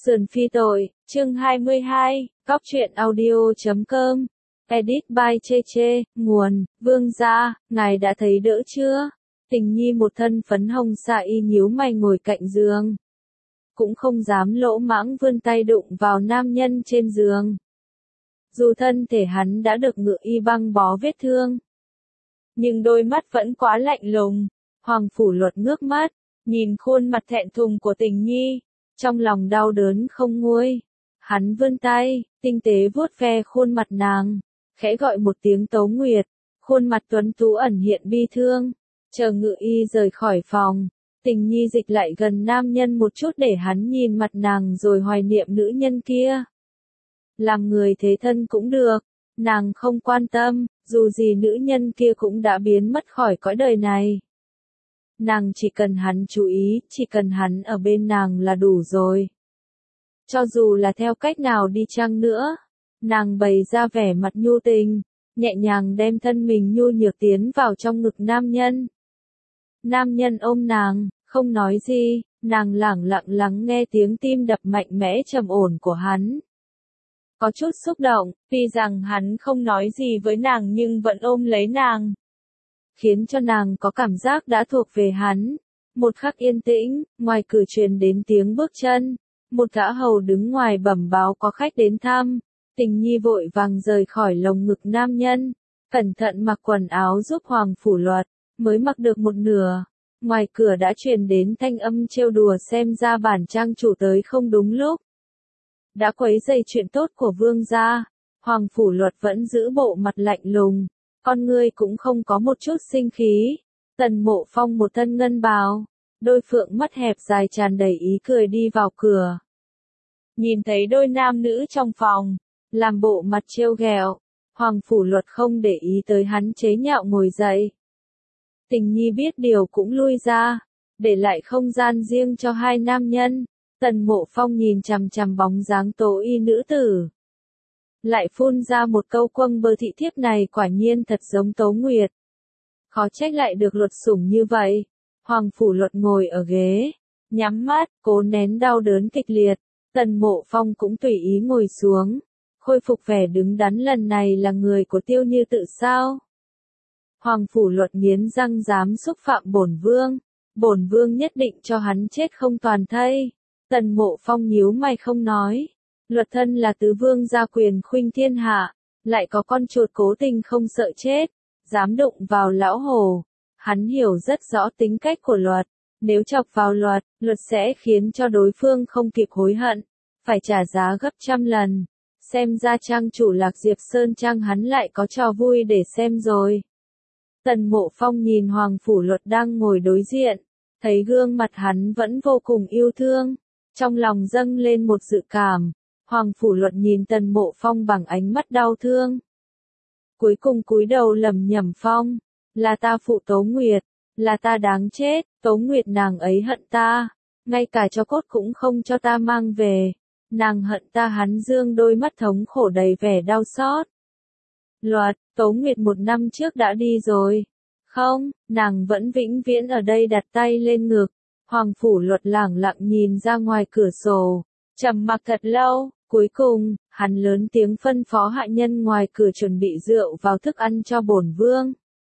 Sườn phi tội, chương 22, Cóc truyện audio.com, edit by Cheche, nguồn, Vương gia, ngài đã thấy đỡ chưa? Tình nhi một thân phấn hồng xạ y nhíu mày ngồi cạnh giường. Cũng không dám lỗ mãng vươn tay đụng vào nam nhân trên giường. Dù thân thể hắn đã được ngự y băng bó vết thương, nhưng đôi mắt vẫn quá lạnh lùng. Hoàng Phủ Luật ngước mắt, nhìn khuôn mặt thẹn thùng của Tình nhi, trong lòng đau đớn không nguôi. Hắn vươn tay, tinh tế vuốt ve khuôn mặt nàng, khẽ gọi một tiếng Tấu Nguyệt, khuôn mặt tuấn tú ẩn hiện bi thương. Chờ ngự y rời khỏi phòng, Tình nhi dịch lại gần nam nhân một chút để hắn nhìn mặt nàng rồi hoài niệm nữ nhân kia. Làm người thế thân cũng được, nàng không quan tâm, dù gì nữ nhân kia cũng đã biến mất khỏi cõi đời này. Nàng chỉ cần hắn chú ý, chỉ cần hắn ở bên nàng là đủ rồi. Cho dù là theo cách nào đi chăng nữa, nàng bày ra vẻ mặt nhu tình, nhẹ nhàng đem thân mình nhu nhược tiến vào trong ngực nam nhân. Nam nhân ôm nàng, không nói gì, nàng lẳng lặng lắng nghe tiếng tim đập mạnh mẽ trầm ổn của hắn. Có chút xúc động, tuy rằng hắn không nói gì với nàng nhưng vẫn ôm lấy nàng, khiến cho nàng có cảm giác đã thuộc về hắn. Một khắc yên tĩnh, ngoài cửa truyền đến tiếng bước chân, một gã hầu đứng ngoài bẩm báo có khách đến thăm. Tình nhi vội vàng rời khỏi lồng ngực nam nhân, cẩn thận mặc quần áo giúp Hoàng Phủ Luật, mới mặc được một nửa. Ngoài cửa đã truyền đến thanh âm trêu đùa xem ra bản trang chủ tới không đúng lúc. Đã quấy rầy chuyện tốt của vương gia. Hoàng Phủ Luật vẫn giữ bộ mặt lạnh lùng, con ngươi cũng không có một chút sinh khí. Tần Mộ Phong một thân ngân bào, đôi phượng mắt hẹp dài tràn đầy ý cười đi vào cửa. Nhìn thấy đôi nam nữ trong phòng, làm bộ mặt trêu ghẹo, Hoàng Phủ Luật không để ý tới hắn chế nhạo ngồi dậy. Tình nhi biết điều cũng lui ra, để lại không gian riêng cho hai nam nhân. Tần Mộ Phong nhìn chằm chằm bóng dáng tố y nữ tử, lại phun ra một câu quâng bơ thị thiếp này quả nhiên thật giống Tấu Nguyệt. Khó trách lại được Luật sủng như vậy. Hoàng Phủ Luật ngồi ở ghế, nhắm mắt, cố nén đau đớn kịch liệt. Tần Mộ Phong cũng tùy ý ngồi xuống, khôi phục vẻ đứng đắn. Lần này là người của Tiêu Như Tự sao? Hoàng Phủ Luật nghiến răng dám xúc phạm bổn vương nhất định cho hắn chết không toàn thây. Tần Mộ Phong nhíu mày không nói. Luật thân là tứ vương gia quyền khuynh thiên hạ, lại có con chuột cố tình không sợ chết, dám đụng vào lão hồ. Hắn hiểu rất rõ tính cách của Luật, nếu chọc vào Luật sẽ khiến cho đối phương không kịp hối hận, phải trả giá gấp trăm lần. Xem ra trang chủ Lạc Diệp Sơn Trang hắn lại có trò vui để xem rồi. Tần Mộ Phong nhìn Hoàng Phủ Luật đang ngồi đối diện, thấy gương mặt hắn vẫn vô cùng yêu thương, trong lòng dâng lên một dự cảm. Hoàng Phủ Luật nhìn Tần Mộ Phong bằng ánh mắt đau thương. Cuối cùng cúi đầu lẩm nhẩm phong, là ta phụ Tấu Nguyệt, là ta đáng chết. Tấu Nguyệt nàng ấy hận ta, ngay cả cho cốt cũng không cho ta mang về. Nàng hận ta. Hắn dương đôi mắt thống khổ đầy vẻ đau xót. Luật, Tấu Nguyệt 1 năm trước đã đi rồi. Không, nàng vẫn vĩnh viễn ở đây. Đặt tay lên ngực, Hoàng Phủ Luật lẳng lặng nhìn ra ngoài cửa sổ, trầm mặc thật lâu. Cuối cùng, hắn lớn tiếng phân phó hạ nhân ngoài cửa chuẩn bị rượu vào thức ăn cho bổn vương.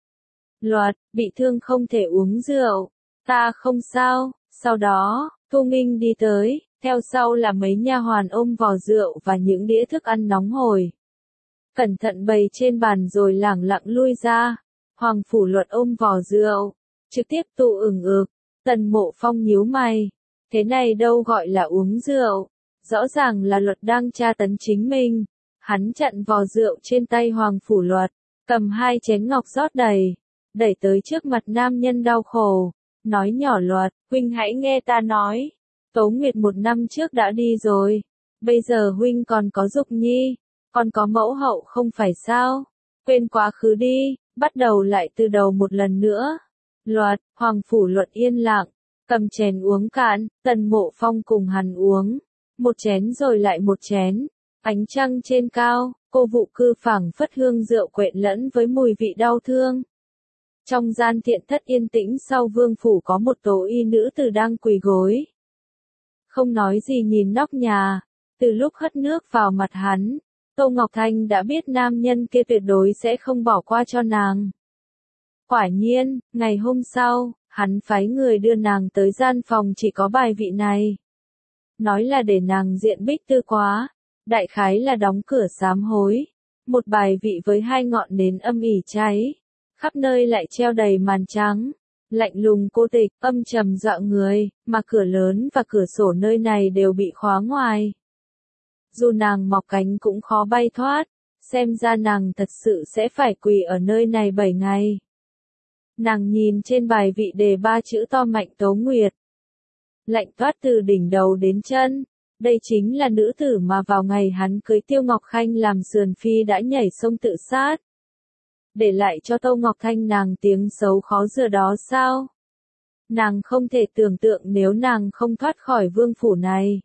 Luật, bị thương không thể uống rượu. Ta không sao. Sau đó, Thu Nghinh đi tới, theo sau là mấy nha hoàn ôm vò rượu và những đĩa thức ăn nóng hổi. Cẩn thận bày trên bàn rồi lẳng lặng lui ra. Hoàng Phủ Luật ôm vò rượu, trực tiếp tụ ửng ực. Tần Mộ Phong nhíu mày. Thế này đâu gọi là uống rượu. Rõ ràng là Luật đang tra tấn chính mình. Hắn chặn vò rượu trên tay Hoàng Phủ Luật, cầm 2 chén ngọc rót đầy, đẩy tới trước mặt nam nhân đau khổ, nói nhỏ Luật, huynh hãy nghe ta nói. Tấu Nguyệt 1 năm trước đã đi rồi, bây giờ huynh còn có Dục Nhi, còn có mẫu hậu không phải sao? Quên quá khứ đi, bắt đầu lại từ đầu một lần nữa. Luật, Hoàng Phủ Luật yên lặng, cầm chén uống cạn. Tần Mộ Phong cùng hắn uống, một chén rồi lại một chén. Ánh trăng trên cao, cô vụ cư phảng phất hương rượu quện lẫn với mùi vị đau thương. Trong gian thiện thất yên tĩnh sau vương phủ có một tố y nữ tử đang quỳ gối. không nói gì nhìn nóc nhà. Từ lúc hất nước vào mặt hắn, Tô Ngọc Thanh đã biết nam nhân kia tuyệt đối sẽ không bỏ qua cho nàng. Quả nhiên, ngày hôm sau, hắn phái người đưa nàng tới gian phòng chỉ có bài vị này. Nói là để nàng diện bích tư quá, đại khái là đóng cửa sám hối. Một bài vị với 2 ngọn nến âm ỉ cháy, khắp nơi lại treo đầy màn trắng, lạnh lùng cô tịch, âm trầm dọa người, mà cửa lớn và cửa sổ nơi này đều bị khóa ngoài. Dù nàng mọc cánh cũng khó bay thoát, xem ra nàng thật sự sẽ phải quỳ ở nơi này 7 ngày. Nàng nhìn trên bài vị đề 3 chữ to Mạnh Tố Nguyệt. Lạnh toát từ đỉnh đầu đến chân, đây chính là nữ tử mà vào ngày hắn cưới Tiêu Ngọc Khanh làm sườn phi đã nhảy sông tự sát. Để lại cho Tô Ngọc Thanh nàng tiếng xấu khó rửa đó sao? Nàng không thể tưởng tượng nếu nàng không thoát khỏi vương phủ này.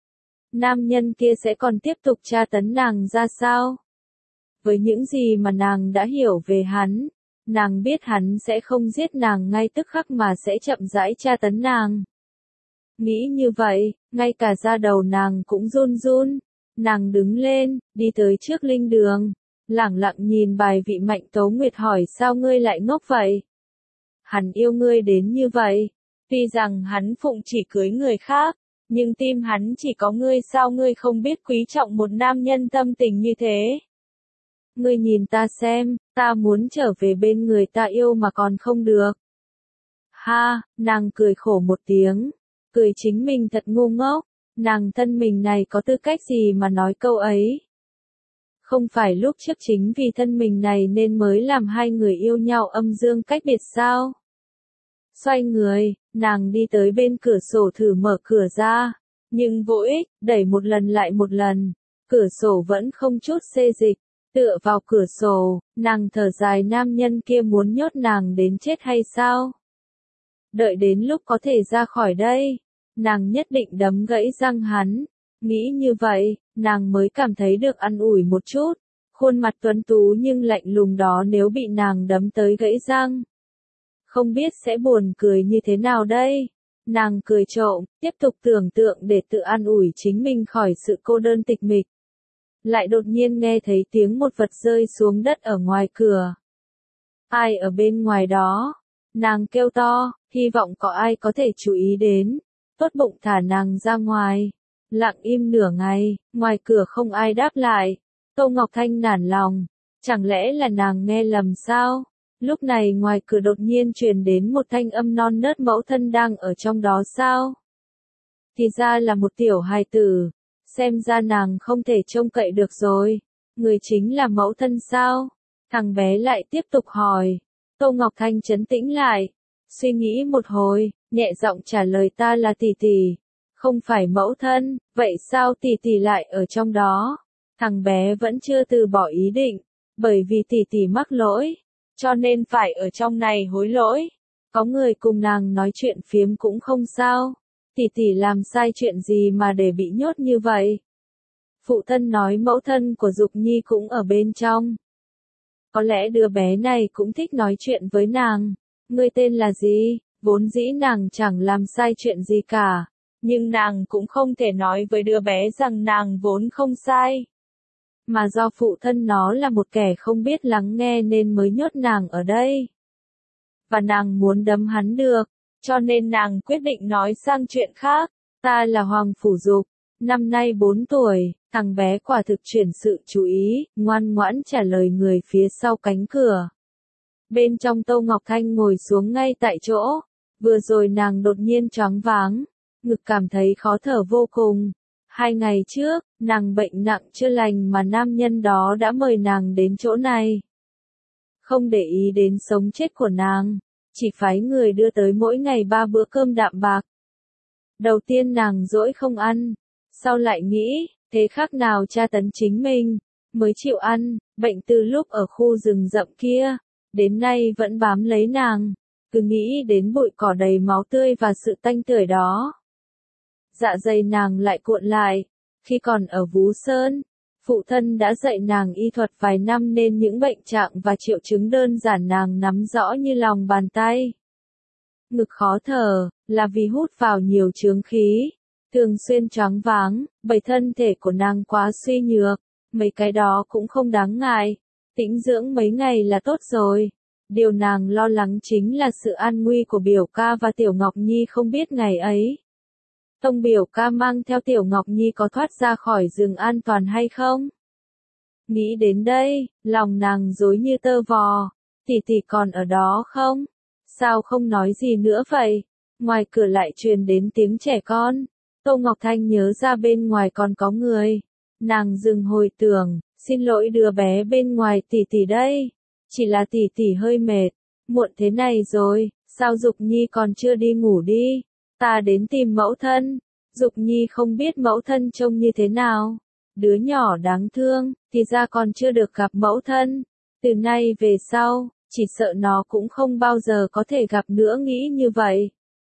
Nam nhân kia sẽ còn tiếp tục tra tấn nàng ra sao? Với những gì mà nàng đã hiểu về hắn, nàng biết hắn sẽ không giết nàng ngay tức khắc mà sẽ chậm rãi tra tấn nàng. Nghĩ như vậy, ngay cả da đầu nàng cũng run run. Nàng đứng lên, đi tới trước linh đường, lẳng lặng nhìn bài vị Mạnh Tố Nguyệt hỏi sao ngươi lại ngốc vậy? Hắn yêu ngươi đến như vậy, tuy rằng hắn phụng chỉ cưới người khác, nhưng tim hắn chỉ có ngươi, sao ngươi không biết quý trọng một nam nhân tâm tình như thế? Ngươi nhìn ta xem, ta muốn trở về bên người ta yêu mà còn không được. Ha, nàng cười khổ một tiếng, cười chính mình thật ngu ngốc, nàng thân mình này có tư cách gì mà nói câu ấy. Không phải lúc trước chính vì thân mình này nên mới làm hai người yêu nhau âm dương cách biệt sao? Xoay người, nàng đi tới bên cửa sổ thử mở cửa ra, nhưng vô ích, đẩy một lần lại một lần, cửa sổ vẫn không chút xê dịch. Tựa vào cửa sổ, nàng thở dài nam nhân kia muốn nhốt nàng đến chết hay sao? Đợi đến lúc có thể ra khỏi đây, nàng nhất định đấm gãy răng hắn. Nghĩ như vậy, nàng mới cảm thấy được an ủi một chút. Khuôn mặt tuấn tú nhưng lạnh lùng đó nếu bị nàng đấm tới gãy răng, không biết sẽ buồn cười như thế nào đây? Nàng cười trộm, tiếp tục tưởng tượng để tự an ủi chính mình khỏi sự cô đơn tịch mịch. Lại đột nhiên nghe thấy tiếng một vật rơi xuống đất ở ngoài cửa. Ai ở bên ngoài đó? Nàng kêu to, hy vọng có ai có thể chú ý đến. Tốt bụng thả nàng ra ngoài. Lặng im nửa ngày, ngoài cửa không ai đáp lại. Tô Ngọc Thanh nản lòng, chẳng lẽ là nàng nghe lầm sao? Lúc này ngoài cửa đột nhiên truyền đến một thanh âm non nớt, mẫu thân đang ở trong đó sao? Thì ra là một tiểu hài tử. Xem ra nàng không thể trông cậy được rồi. Người chính là mẫu thân sao? Thằng bé lại tiếp tục hỏi. Tô Ngọc Thanh trấn tĩnh lại. Suy nghĩ một hồi, nhẹ giọng trả lời ta là tỷ tỷ. Không phải mẫu thân, vậy sao tỷ tỷ lại ở trong đó? Thằng bé vẫn chưa từ bỏ ý định. Bởi vì tỷ tỷ mắc lỗi, cho nên phải ở trong này hối lỗi. Có người cùng nàng nói chuyện phiếm cũng không sao. Tỷ tỷ làm sai chuyện gì mà để bị nhốt như vậy? Phụ thân nói mẫu thân của Dục Nhi cũng ở bên trong. Có lẽ đứa bé này cũng thích nói chuyện với nàng. Ngươi tên là gì? Vốn dĩ nàng chẳng làm sai chuyện gì cả. Nhưng nàng cũng không thể nói với đứa bé rằng nàng vốn không sai. Mà do phụ thân nó là một kẻ không biết lắng nghe nên mới nhốt nàng ở đây. Và nàng muốn đấm hắn được. Cho nên nàng quyết định nói sang chuyện khác. Ta là Hoàng Phủ Dục, năm nay 4 tuổi, thằng bé quả thực chuyển sự chú ý, ngoan ngoãn trả lời người phía sau cánh cửa. Bên trong Tô Ngọc Thanh ngồi xuống ngay tại chỗ. Vừa rồi nàng đột nhiên choáng váng, ngực cảm thấy khó thở vô cùng. 2 ngày trước, nàng bệnh nặng chưa lành mà nam nhân đó đã mời nàng đến chỗ này. Không để ý đến sống chết của nàng, chỉ phái người đưa tới mỗi ngày 3 bữa cơm đạm bạc. Đầu tiên nàng dỗi không ăn, sau lại nghĩ, thế khác nào tra tấn chính mình, mới chịu ăn, bệnh từ lúc ở khu rừng rậm kia, đến nay vẫn bám lấy nàng, cứ nghĩ đến bụi cỏ đầy máu tươi và sự tanh tưởi đó. Dạ dày nàng lại cuộn lại, khi còn ở Vú Sơn, phụ thân đã dạy nàng y thuật vài năm nên những bệnh trạng và triệu chứng đơn giản nàng nắm rõ như lòng bàn tay. Ngực khó thở, là vì hút vào nhiều chướng khí, thường xuyên choáng váng, bởi thân thể của nàng quá suy nhược, mấy cái đó cũng không đáng ngại, tĩnh dưỡng mấy ngày là tốt rồi. Điều nàng lo lắng chính là sự an nguy của biểu ca và Tiểu Ngọc Nhi không biết ngày ấy. Tông biểu ca mang theo Tiểu Ngọc Nhi có thoát ra khỏi rừng an toàn hay không? Nghĩ đến đây, lòng nàng rối như tơ vò, tỷ tỷ còn ở đó không? Sao không nói gì nữa vậy? Ngoài cửa lại truyền đến tiếng trẻ con. Tô Ngọc Thanh nhớ ra bên ngoài còn có người. Nàng dừng hồi tưởng, xin lỗi đứa bé bên ngoài tỷ tỷ đây. Chỉ là tỷ tỷ hơi mệt, muộn thế này rồi, sao Dục Nhi còn chưa đi ngủ đi? Ta đến tìm mẫu thân. Dục Nhi không biết mẫu thân trông như thế nào. Đứa nhỏ đáng thương, thì ra còn chưa được gặp mẫu thân. Từ nay về sau, chỉ sợ nó cũng không bao giờ có thể gặp nữa nghĩ như vậy.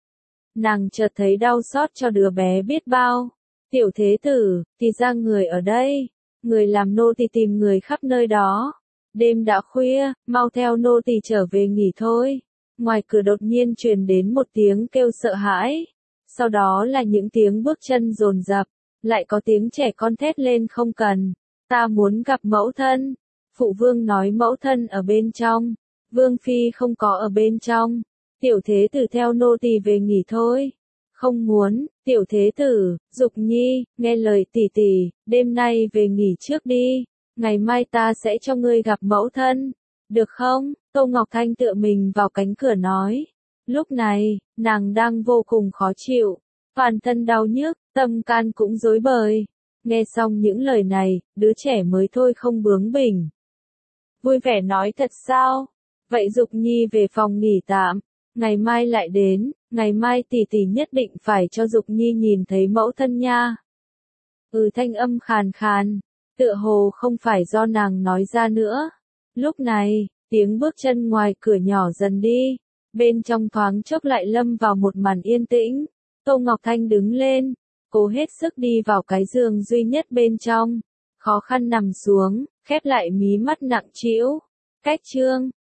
Nàng chợt thấy đau xót cho đứa bé biết bao. Tiểu thế tử, thì ra người ở đây. Người làm nô tỳ tìm người khắp nơi đó. Đêm đã khuya, mau theo nô tỳ trở về nghỉ thôi. Ngoài cửa đột nhiên truyền đến một tiếng kêu sợ hãi. Sau đó là những tiếng bước chân dồn dập, lại có tiếng trẻ con thét lên không cần. Ta muốn gặp mẫu thân. Phụ vương nói mẫu thân ở bên trong. Vương phi không có ở bên trong. Tiểu thế tử theo nô tỳ về nghỉ thôi. Không muốn, tiểu thế tử, Dục Nhi, nghe lời tỷ tỷ, đêm nay về nghỉ trước đi. Ngày mai ta sẽ cho ngươi gặp mẫu thân. Được không? Tô Ngọc Thanh tựa mình vào cánh cửa nói. Lúc này, nàng đang vô cùng khó chịu. Toàn thân đau nhức, tâm can cũng rối bời. Nghe xong những lời này, đứa trẻ mới thôi không bướng bỉnh. Vui vẻ nói thật sao? Vậy Dục Nhi về phòng nghỉ tạm. Ngày mai lại đến, ngày mai tỷ tỷ nhất định phải cho Dục Nhi nhìn thấy mẫu thân nha. Thanh âm khàn khàn, tựa hồ không phải do nàng nói ra nữa. Lúc này, tiếng bước chân ngoài cửa nhỏ dần đi, bên trong thoáng chốc lại lâm vào một màn yên tĩnh. Tô Ngọc Thanh đứng lên, cố hết sức đi vào cái giường duy nhất bên trong, khó khăn nằm xuống, khép lại mí mắt nặng trĩu. Cách chương